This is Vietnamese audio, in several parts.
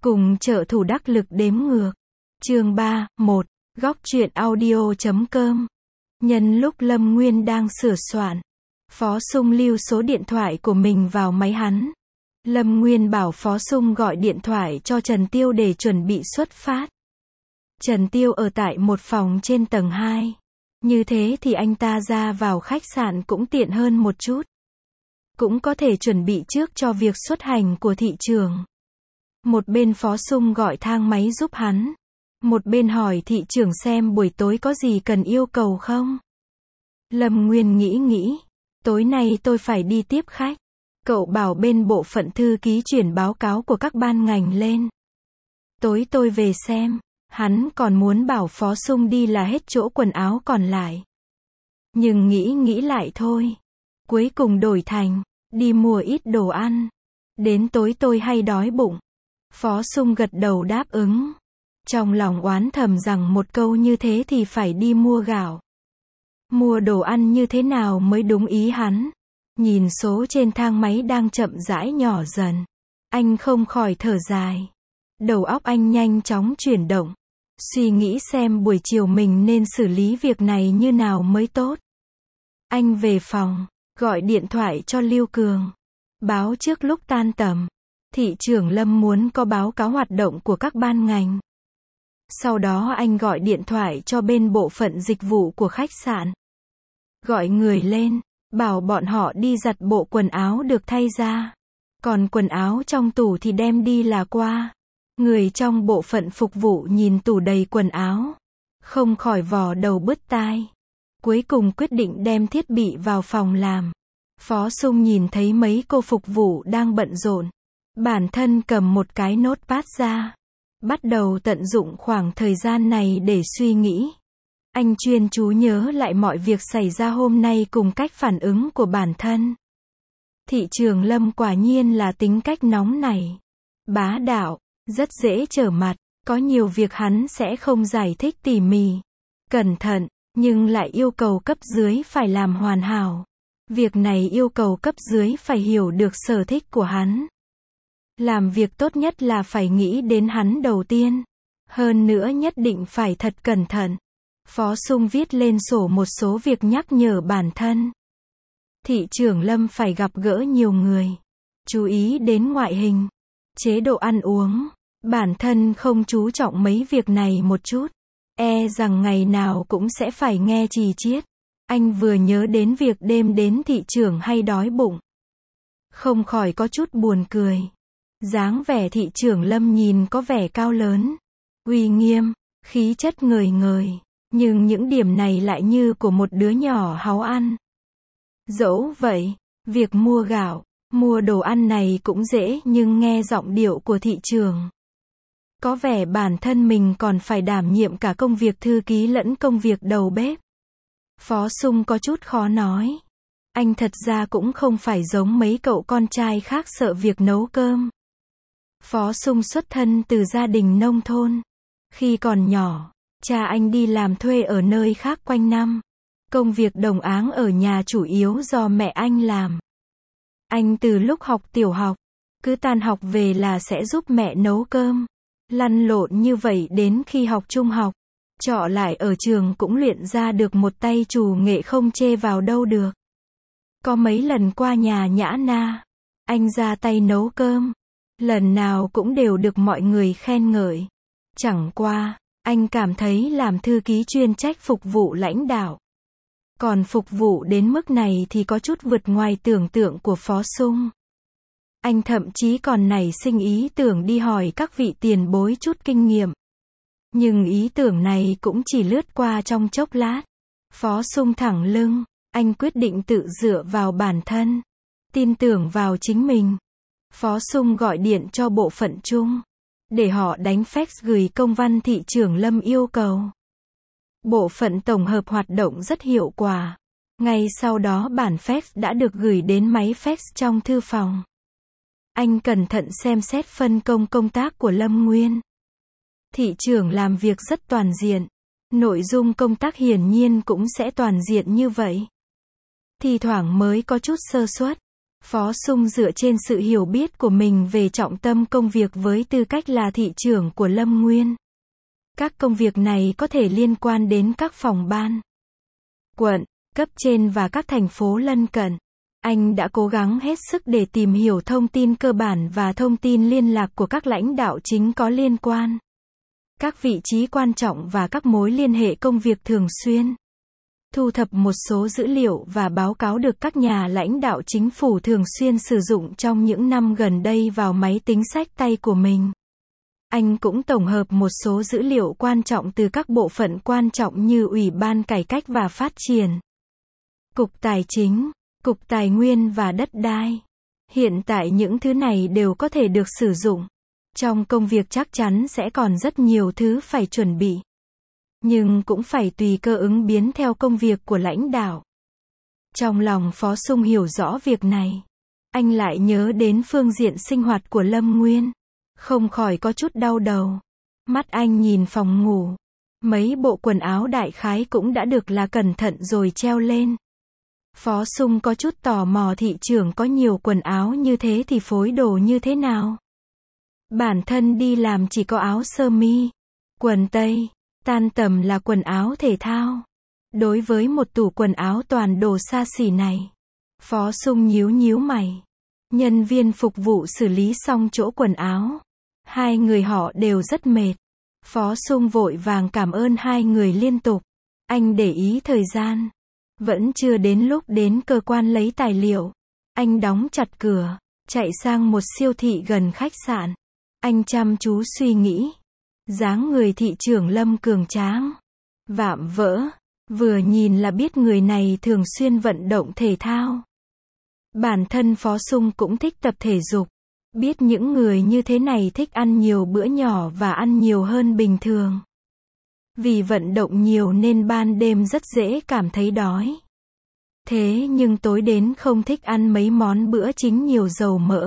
Cùng trợ thủ đắc lực đếm ngược. Chương 3, 1. Góc truyện audio.com. Nhân lúc Lâm Nguyên đang sửa soạn, Phó Sung lưu số điện thoại của mình vào máy hắn. Lâm Nguyên bảo Phó Sung gọi điện thoại cho Trần Tiêu để chuẩn bị xuất phát. Trần Tiêu ở tại một phòng trên tầng 2. Như thế thì anh ta ra vào khách sạn cũng tiện hơn một chút. Cũng có thể chuẩn bị trước cho việc xuất hành của thị trường. Một bên Phó Sung gọi thang máy giúp hắn. Một bên hỏi thị trưởng xem buổi tối có gì cần yêu cầu không. Lâm Nguyên nghĩ, tối nay tôi phải đi tiếp khách. Cậu bảo bên bộ phận thư ký chuyển báo cáo của các ban ngành lên. Tối tôi về xem. Hắn còn muốn bảo Phó Sung đi là hết chỗ quần áo còn lại. Nhưng nghĩ lại thôi. Cuối cùng đổi thành, đi mua ít đồ ăn. Đến tối tôi hay đói bụng. Phó Sung gật đầu đáp ứng. Trong lòng oán thầm rằng một câu như thế thì phải đi mua gạo. Mua đồ ăn như thế nào mới đúng ý hắn. Nhìn số trên thang máy đang chậm rãi nhỏ dần. Anh không khỏi thở dài. Đầu óc anh nhanh chóng chuyển động. Suy nghĩ xem buổi chiều mình nên xử lý việc này như nào mới tốt. Anh về phòng, gọi điện thoại cho Lưu Cường. Báo trước lúc tan tầm. Thị trưởng Lâm muốn có báo cáo hoạt động của các ban ngành. Sau đó anh gọi điện thoại cho bên bộ phận dịch vụ của khách sạn. Gọi người lên, bảo bọn họ đi giặt bộ quần áo được thay ra. Còn quần áo trong tủ thì đem đi là qua. Người trong bộ phận phục vụ nhìn tủ đầy quần áo. Không khỏi vò đầu bứt tai. Cuối cùng quyết định đem thiết bị vào phòng làm. Phó Sung nhìn thấy mấy cô phục vụ đang bận rộn. Bản thân cầm một cái notepad ra. Bắt đầu tận dụng khoảng thời gian này để suy nghĩ. Anh chuyên chú nhớ lại mọi việc xảy ra hôm nay cùng cách phản ứng của bản thân. Thị trưởng Lâm quả nhiên là tính cách nóng nảy, bá đạo, rất dễ trở mặt. Có nhiều việc hắn sẽ không giải thích tỉ mỉ, cẩn thận, nhưng lại yêu cầu cấp dưới phải làm hoàn hảo. Việc này yêu cầu cấp dưới phải hiểu được sở thích của hắn. Làm việc tốt nhất là phải nghĩ đến hắn đầu tiên. Hơn nữa nhất định phải thật cẩn thận. Phó Sung viết lên sổ một số việc nhắc nhở bản thân. Thị trưởng Lâm phải gặp gỡ nhiều người. Chú ý đến ngoại hình, chế độ ăn uống. Bản thân không chú trọng mấy việc này một chút. Rằng ngày nào cũng sẽ phải nghe chì chiết. Anh vừa nhớ đến việc đêm đến thị trưởng hay đói bụng. Không khỏi có chút buồn cười. Dáng vẻ thị trưởng Lâm nhìn có vẻ cao lớn, uy nghiêm, khí chất ngời ngời. Nhưng những điểm này lại như của một đứa nhỏ háu ăn. Dẫu vậy, việc mua gạo, mua đồ ăn này cũng dễ nhưng nghe giọng điệu của thị trưởng. Có vẻ bản thân mình còn phải đảm nhiệm cả công việc thư ký lẫn công việc đầu bếp. Phó Sung có chút khó nói. Anh thật ra cũng không phải giống mấy cậu con trai khác sợ việc nấu cơm. Phó Sung xuất thân từ gia đình nông thôn. Khi còn nhỏ, cha anh đi làm thuê ở nơi khác quanh năm. Công việc đồng áng ở nhà chủ yếu do mẹ anh làm. Anh từ lúc học tiểu học, cứ tan học về là sẽ giúp mẹ nấu cơm. Lăn lộn như vậy đến khi học trung học. Trọ lại ở trường cũng luyện ra được một tay trù nghệ không chê vào đâu được. Có mấy lần qua nhà Nhã Na, anh ra tay nấu cơm. Lần nào cũng đều được mọi người khen ngợi. Chẳng qua, anh cảm thấy làm thư ký chuyên trách phục vụ lãnh đạo. Còn phục vụ đến mức này thì có chút vượt ngoài tưởng tượng của Phó Sung. Anh thậm chí còn nảy sinh ý tưởng đi hỏi các vị tiền bối chút kinh nghiệm. Nhưng ý tưởng này cũng chỉ lướt qua trong chốc lát. Phó Sung thẳng lưng, anh quyết định tự dựa vào bản thân. Tin tưởng vào chính mình. Phó Sung gọi điện cho bộ phận chung. Để họ đánh fax gửi công văn thị trưởng Lâm yêu cầu. Bộ phận tổng hợp hoạt động rất hiệu quả. Ngay sau đó bản fax đã được gửi đến máy fax trong thư phòng. Anh cẩn thận xem xét phân công công tác của Lâm Nguyên. Thị trưởng làm việc rất toàn diện. Nội dung công tác hiển nhiên cũng sẽ toàn diện như vậy. Thi thoảng mới có chút sơ suất. Phó Sung dựa trên sự hiểu biết của mình về trọng tâm công việc với tư cách là thị trưởng của Lâm Nguyên. Các công việc này có thể liên quan đến các phòng ban, quận, cấp trên và các thành phố lân cận. Anh đã cố gắng hết sức để tìm hiểu thông tin cơ bản và thông tin liên lạc của các lãnh đạo chính có liên quan, các vị trí quan trọng và các mối liên hệ công việc thường xuyên. Thu thập một số dữ liệu và báo cáo được các nhà lãnh đạo chính phủ thường xuyên sử dụng trong những năm gần đây vào máy tính xách tay của mình. Anh cũng tổng hợp một số dữ liệu quan trọng từ các bộ phận quan trọng như Ủy ban Cải cách và Phát triển, Cục Tài chính, Cục Tài nguyên và Đất đai. Hiện tại những thứ này đều có thể được sử dụng. Trong công việc chắc chắn sẽ còn rất nhiều thứ phải chuẩn bị. Nhưng cũng phải tùy cơ ứng biến theo công việc của lãnh đạo. Trong lòng Phó Sung hiểu rõ việc này. Anh lại nhớ đến phương diện sinh hoạt của Lâm Nguyên. Không khỏi có chút đau đầu. Mắt anh nhìn phòng ngủ. Mấy bộ quần áo đại khái cũng đã được là cẩn thận rồi treo lên. Phó Sung có chút tò mò thị trưởng có nhiều quần áo như thế thì phối đồ như thế nào. Bản thân đi làm chỉ có áo sơ mi, quần tây, tan tầm là quần áo thể thao. Đối với một tủ quần áo toàn đồ xa xỉ này, Phó Sung nhíu nhíu mày. Nhân viên phục vụ xử lý xong chỗ quần áo. Hai người họ đều rất mệt. Phó Sung vội vàng cảm ơn hai người liên tục. Anh để ý thời gian. Vẫn chưa đến lúc đến cơ quan lấy tài liệu. Anh đóng chặt cửa, chạy sang một siêu thị gần khách sạn. Anh chăm chú suy nghĩ. Dáng người thị trưởng Lâm cường tráng, vạm vỡ, vừa nhìn là biết người này thường xuyên vận động thể thao. Bản thân Phó Sung cũng thích tập thể dục. Biết những người như thế này thích ăn nhiều bữa nhỏ và ăn nhiều hơn bình thường. Vì vận động nhiều nên ban đêm rất dễ cảm thấy đói. Thế nhưng tối đến không thích ăn mấy món bữa chính nhiều dầu mỡ.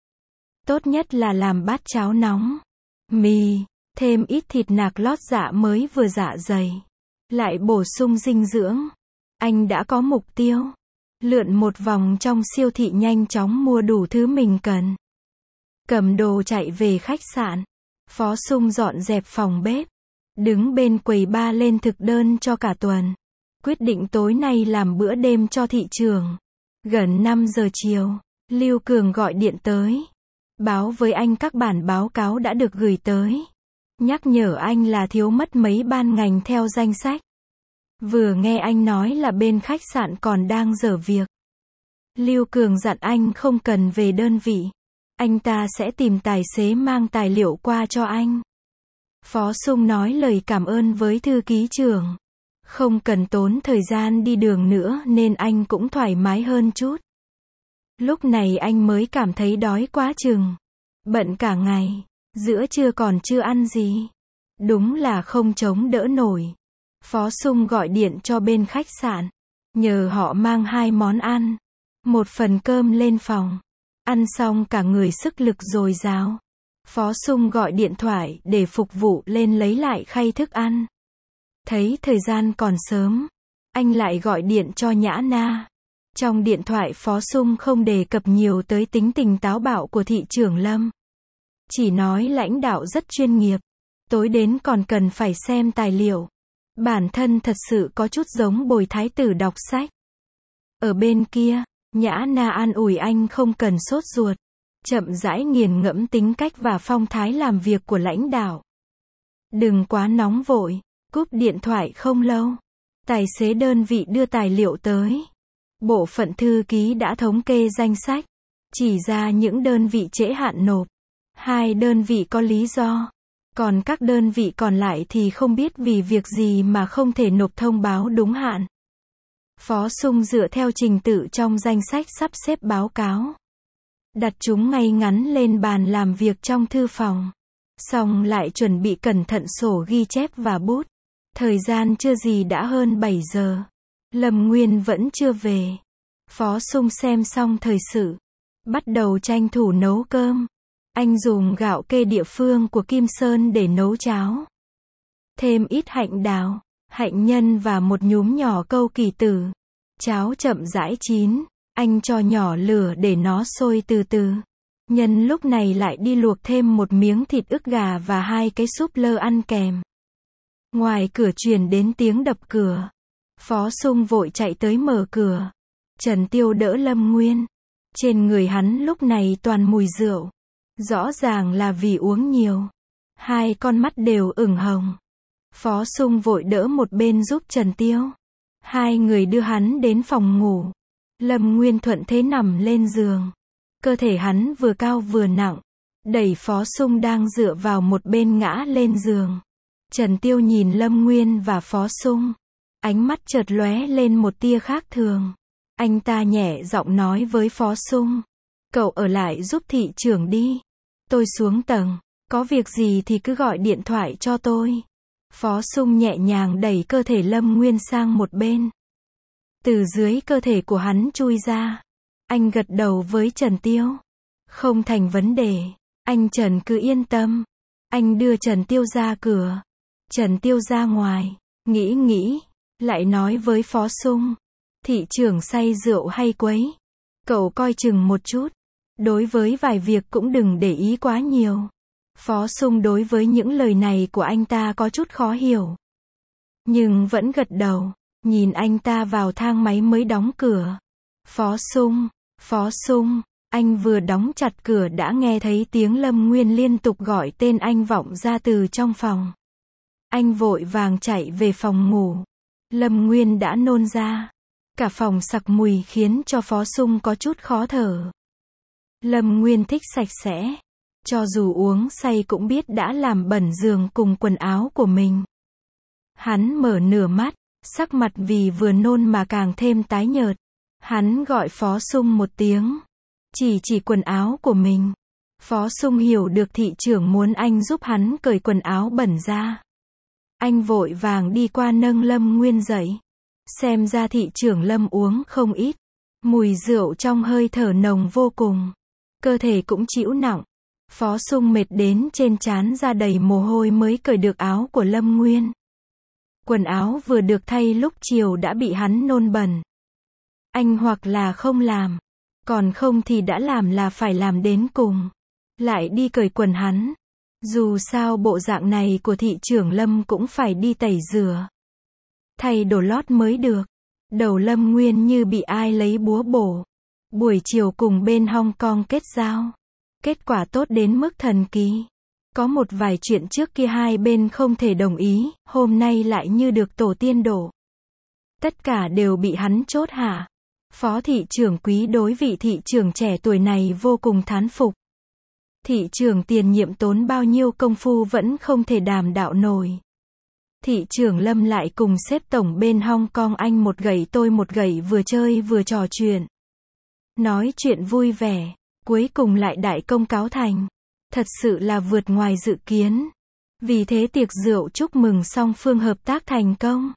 Tốt nhất là làm bát cháo nóng, mì, thêm ít thịt nạc lót dạ mới vừa dạ dày. Lại bổ sung dinh dưỡng. Anh đã có mục tiêu. Lượn một vòng trong siêu thị nhanh chóng mua đủ thứ mình cần. Cầm đồ chạy về khách sạn. Phó Sung dọn dẹp phòng bếp. Đứng bên quầy bar lên thực đơn cho cả tuần. Quyết định tối nay làm bữa đêm cho thị trường. Gần 5 giờ chiều, Lưu Cường gọi điện tới. Báo với anh các bản báo cáo đã được gửi tới. Nhắc nhở anh là thiếu mất mấy ban ngành theo danh sách. Vừa nghe anh nói là bên khách sạn còn đang dở việc. Lưu Cường dặn anh không cần về đơn vị. Anh ta sẽ tìm tài xế mang tài liệu qua cho anh. Phó Sung nói lời cảm ơn với thư ký trưởng. Không cần tốn thời gian đi đường nữa nên anh cũng thoải mái hơn chút. Lúc này anh mới cảm thấy đói quá chừng. Bận cả ngày, giữa trưa còn chưa ăn gì. Đúng là không chống đỡ nổi. Phó Sung gọi điện cho bên khách sạn. Nhờ họ mang 2 món ăn. Một phần cơm lên phòng. Ăn xong cả người sức lực dồi dào. Phó Sung gọi điện thoại để phục vụ lên lấy lại khay thức ăn. Thấy thời gian còn sớm, anh lại gọi điện cho Nhã Na. Trong điện thoại Phó Sung không đề cập nhiều tới tính tình táo bạo của thị trưởng Lâm. Chỉ nói lãnh đạo rất chuyên nghiệp. Tối đến còn cần phải xem tài liệu. Bản thân thật sự có chút giống Bồi Thái tử đọc sách. Ở bên kia, Nhã Na an ủi anh không cần sốt ruột. Chậm rãi nghiền ngẫm tính cách và phong thái làm việc của lãnh đạo. Đừng quá nóng vội. Cúp điện thoại không lâu. Tài xế đơn vị đưa tài liệu tới. Bộ phận thư ký đã thống kê danh sách. Chỉ ra những đơn vị trễ hạn nộp. 2 đơn vị có lý do. Còn các đơn vị còn lại thì không biết vì việc gì mà không thể nộp thông báo đúng hạn. Phó Sung dựa theo trình tự trong danh sách sắp xếp báo cáo. Đặt chúng ngay ngắn lên bàn làm việc trong thư phòng. Xong lại chuẩn bị cẩn thận sổ ghi chép và bút. Thời gian chưa gì đã hơn 7 giờ. Lâm Nguyên vẫn chưa về. Phó Sung xem xong thời sự. Bắt đầu tranh thủ nấu cơm. Anh dùng gạo kê địa phương của Kim Sơn để nấu cháo. Thêm ít hạnh đào, hạnh nhân và một nhúm nhỏ câu kỳ tử. Cháo chậm rãi chín. Anh cho nhỏ lửa để nó sôi từ từ. Nhân lúc này lại đi luộc thêm một miếng thịt ức gà và 2 cái súp lơ ăn kèm. Ngoài cửa truyền đến tiếng đập cửa. Phó Sung vội chạy tới mở cửa. Trần Tiêu đỡ Lâm Nguyên. Trên người hắn lúc này toàn mùi rượu. Rõ ràng là vì uống nhiều. 2 con mắt đều ửng hồng. Phó Sung vội đỡ một bên giúp Trần Tiêu. 2 người đưa hắn đến phòng ngủ. Lâm Nguyên thuận thế nằm lên giường. Cơ thể hắn vừa cao vừa nặng. Đẩy Phó Sung đang dựa vào một bên ngã lên giường. Trần Tiêu nhìn Lâm Nguyên và Phó Sung. Ánh mắt chợt lóe lên một tia khác thường. Anh ta nhẹ giọng nói với Phó Sung. Cậu ở lại giúp thị trưởng đi. Tôi xuống tầng. Có việc gì thì cứ gọi điện thoại cho tôi. Phó Sung nhẹ nhàng đẩy cơ thể Lâm Nguyên sang một bên. Từ dưới cơ thể của hắn chui ra. Anh gật đầu với Trần Tiêu. Không thành vấn đề. Anh Trần cứ yên tâm. Anh đưa Trần Tiêu ra cửa. Trần Tiêu ra ngoài. Nghĩ. Lại nói với Phó Sung. Thị trưởng say rượu hay quấy. Cậu coi chừng một chút. Đối với vài việc cũng đừng để ý quá nhiều. Phó Sung đối với những lời này của anh ta có chút khó hiểu. Nhưng vẫn gật đầu. Nhìn anh ta vào thang máy mới đóng cửa. Phó Sung, anh vừa đóng chặt cửa đã nghe thấy tiếng Lâm Nguyên liên tục gọi tên anh vọng ra từ trong phòng. Anh vội vàng chạy về phòng ngủ. Lâm Nguyên đã nôn ra. Cả phòng sặc mùi khiến cho Phó Sung có chút khó thở. Lâm Nguyên thích sạch sẽ. Cho dù uống say cũng biết đã làm bẩn giường cùng quần áo của mình. Hắn mở nửa mắt, sắc mặt vì vừa nôn mà càng thêm tái nhợt. Hắn gọi Phó Sung một tiếng. Chỉ quần áo của mình. Phó Sung hiểu được thị trưởng muốn anh giúp hắn cởi quần áo bẩn ra. Anh vội vàng đi qua nâng Lâm Nguyên dậy. Xem ra thị trưởng Lâm uống không ít. Mùi rượu trong hơi thở nồng vô cùng. Cơ thể cũng chịu nặng. Phó Sung mệt đến trên trán ra đầy mồ hôi mới cởi được áo của Lâm Nguyên. Quần áo vừa được thay lúc chiều đã bị hắn nôn bẩn. Anh hoặc là không làm. Còn không thì đã làm là phải làm đến cùng. Lại đi cởi quần hắn. Dù sao bộ dạng này của thị trưởng Lâm cũng phải đi tẩy rửa. Thay đồ lót mới được. Đầu Lâm Nguyên như bị ai lấy búa bổ. Buổi chiều cùng bên Hong Kong kết giao. Kết quả tốt đến mức thần kỳ. Có một vài chuyện trước kia hai bên không thể đồng ý, hôm nay lại như được tổ tiên đổ. Tất cả đều bị hắn chốt hạ. Phó thị trưởng Quý đối vị thị trưởng trẻ tuổi này vô cùng thán phục. Thị trưởng tiền nhiệm tốn bao nhiêu công phu vẫn không thể đàm đạo nổi. Thị trưởng Lâm lại cùng xếp tổng bên Hong Kong anh một gậy tôi một gậy vừa chơi vừa trò chuyện. Nói chuyện vui vẻ, cuối cùng lại đại công cáo thành. Thật sự là vượt ngoài dự kiến. Vì thế tiệc rượu chúc mừng song phương hợp tác thành công.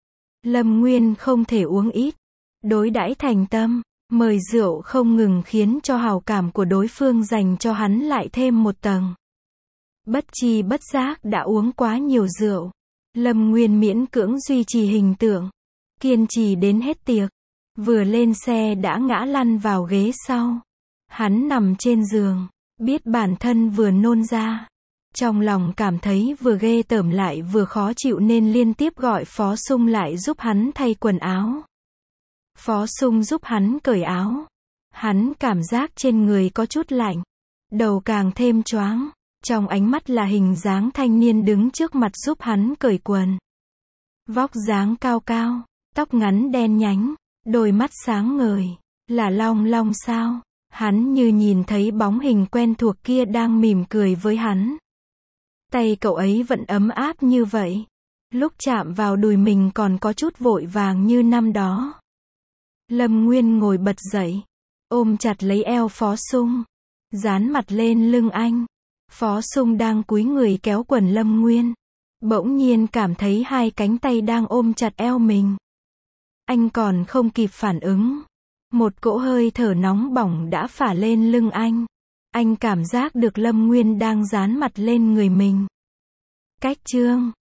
Lâm Nguyên không thể uống ít. Đối đãi thành tâm, mời rượu không ngừng khiến cho hào cảm của đối phương dành cho hắn lại thêm một tầng. Bất tri bất giác đã uống quá nhiều rượu. Lâm Nguyên miễn cưỡng duy trì hình tượng. Kiên trì đến hết tiệc. Vừa lên xe đã ngã lăn vào ghế sau. Hắn nằm trên giường. Biết bản thân vừa nôn ra. Trong lòng cảm thấy vừa ghê tởm lại vừa khó chịu nên liên tiếp gọi Phó Sung lại giúp hắn thay quần áo. Phó Sung giúp hắn cởi áo. Hắn cảm giác trên người có chút lạnh. Đầu càng thêm choáng. Trong ánh mắt là hình dáng thanh niên đứng trước mặt giúp hắn cởi quần. Vóc dáng cao cao. Tóc ngắn đen nhánh. Đôi mắt sáng ngời. Là Long Long sao? Hắn như nhìn thấy bóng hình quen thuộc kia đang mỉm cười với hắn. Tay cậu ấy vẫn ấm áp như vậy. Lúc chạm vào đùi mình còn có chút vội vàng như năm đó. Lâm Nguyên ngồi bật dậy. Ôm chặt lấy eo Phó Sung. Dán mặt lên lưng anh. Phó Sung đang cúi người kéo quần Lâm Nguyên. Bỗng nhiên cảm thấy hai cánh tay đang ôm chặt eo mình. Anh còn không kịp phản ứng. Một cỗ hơi thở nóng bỏng đã phả lên lưng anh. Anh cảm giác được Lâm Nguyên đang dán mặt lên người mình. Cách chương